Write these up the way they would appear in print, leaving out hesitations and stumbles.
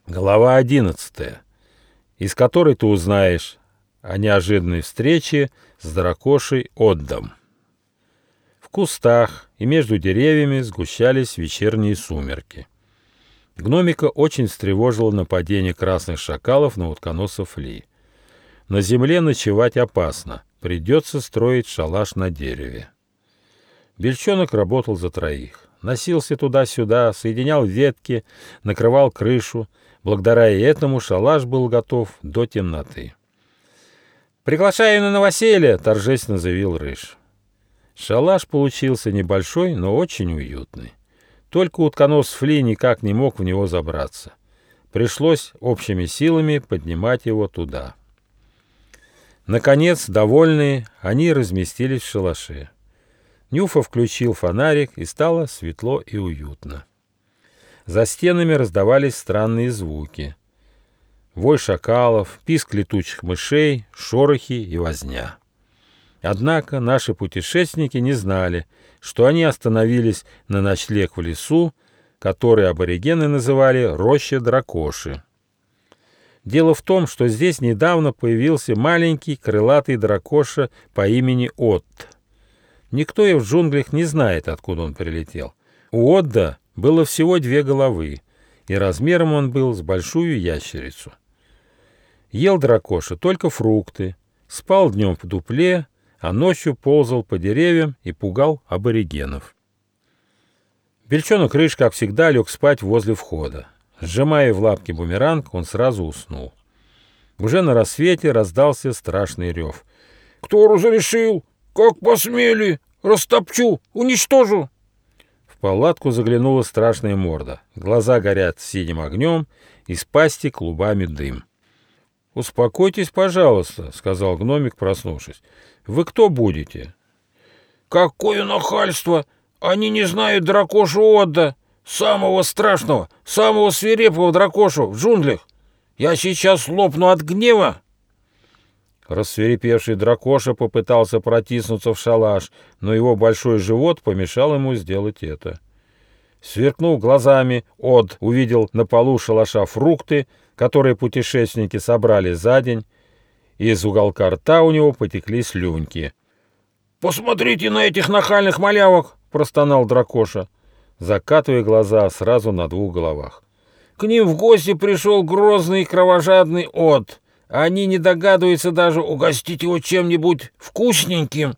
Глава 11, из которой ты узнаешь о неожиданной встрече с дракошей Оддом. В кустах и между деревьями сгущались вечерние сумерки. Гномика очень встревожило нападение красных шакалов на утконосов Ли. На земле ночевать опасно, придется строить шалаш на дереве. Бельчонок работал за троих. Носился туда-сюда, соединял ветки, накрывал крышу. Благодаря этому шалаш был готов до темноты. «Приглашаю на новоселье!» — торжественно заявил Рыж. Шалаш получился небольшой, но очень уютный. Только утконос Фли никак не мог в него забраться. Пришлось общими силами поднимать его туда. Наконец, довольные, они разместились в шалаше. Нюфа включил фонарик, и стало светло и уютно. За стенами раздавались странные звуки. Вой шакалов, писк летучих мышей, шорохи и возня. Однако наши путешественники не знали, что они остановились на ночлег в лесу, который аборигены называли «Роща Дракоши». Дело в том, что здесь недавно появился маленький крылатый дракоша по имени Отт. Никто и в джунглях не знает, откуда он прилетел. У Отда было всего 2 головы, и размером он был с большую ящерицу. Ел дракоша только фрукты, спал днем в дупле, а ночью ползал по деревьям и пугал аборигенов. Бельчонок Рыж, как всегда, лег спать возле входа. Сжимая в лапке бумеранг, он сразу уснул. Уже на рассвете раздался страшный рев. «Кто разрешил? Как посмели? Растопчу, уничтожу!» В палатку заглянула страшная морда. Глаза горят синим огнем, из пасти клубами дым. «Успокойтесь, пожалуйста», — сказал гномик, проснувшись. «Вы кто будете?» «Какое нахальство! Они не знают дракошу Отда, самого страшного, самого свирепого дракошу в джунглях! Я сейчас лопну от гнева!» Рассвирепевший дракоша попытался протиснуться в шалаш, но его большой живот помешал ему сделать это. Сверкнув глазами, Од увидел на полу шалаша фрукты, которые путешественники собрали за день, и из уголка рта у него потекли слюнки. «Посмотрите на этих нахальных малявок!» — простонал дракоша, закатывая глаза сразу на 2 головах. «К ним в гости пришел грозный и кровожадный Од. Они не догадываются даже угостить его чем-нибудь вкусненьким».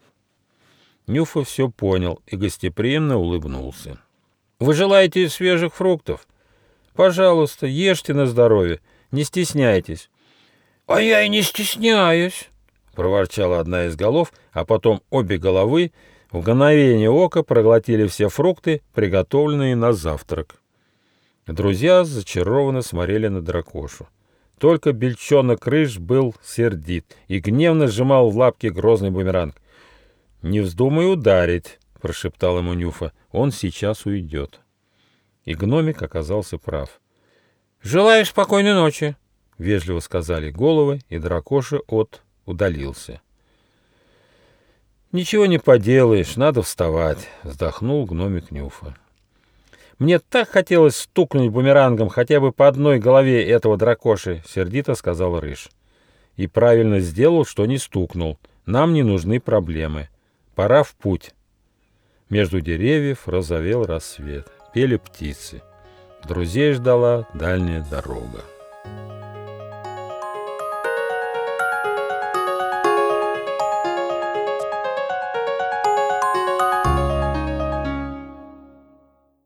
Нюфа все понял и гостеприимно улыбнулся. «Вы желаете свежих фруктов? Пожалуйста, ешьте на здоровье, не стесняйтесь». «А я и не стесняюсь», — проворчала одна из голов, а потом обе головы в мгновение ока проглотили все фрукты, приготовленные на завтрак. Друзья зачарованно смотрели на дракошу. Только Бельчонок Рыж был сердит и гневно сжимал в лапке грозный бумеранг. «Не вздумай ударить», — прошептал ему Нюфа, — «он сейчас уйдет». И гномик оказался прав. «Желаю спокойной ночи», — вежливо сказали головы, и дракоша От удалился. «Ничего не поделаешь, надо вставать», — вздохнул гномик Нюфа. «Мне так хотелось стукнуть бумерангом хотя бы по одной голове этого дракоши», — сердито сказал Рыж. «И правильно сделал, что не стукнул. Нам не нужны проблемы. Пора в путь». Между деревьев розовел рассвет, пели птицы. Друзей ждала дальняя дорога.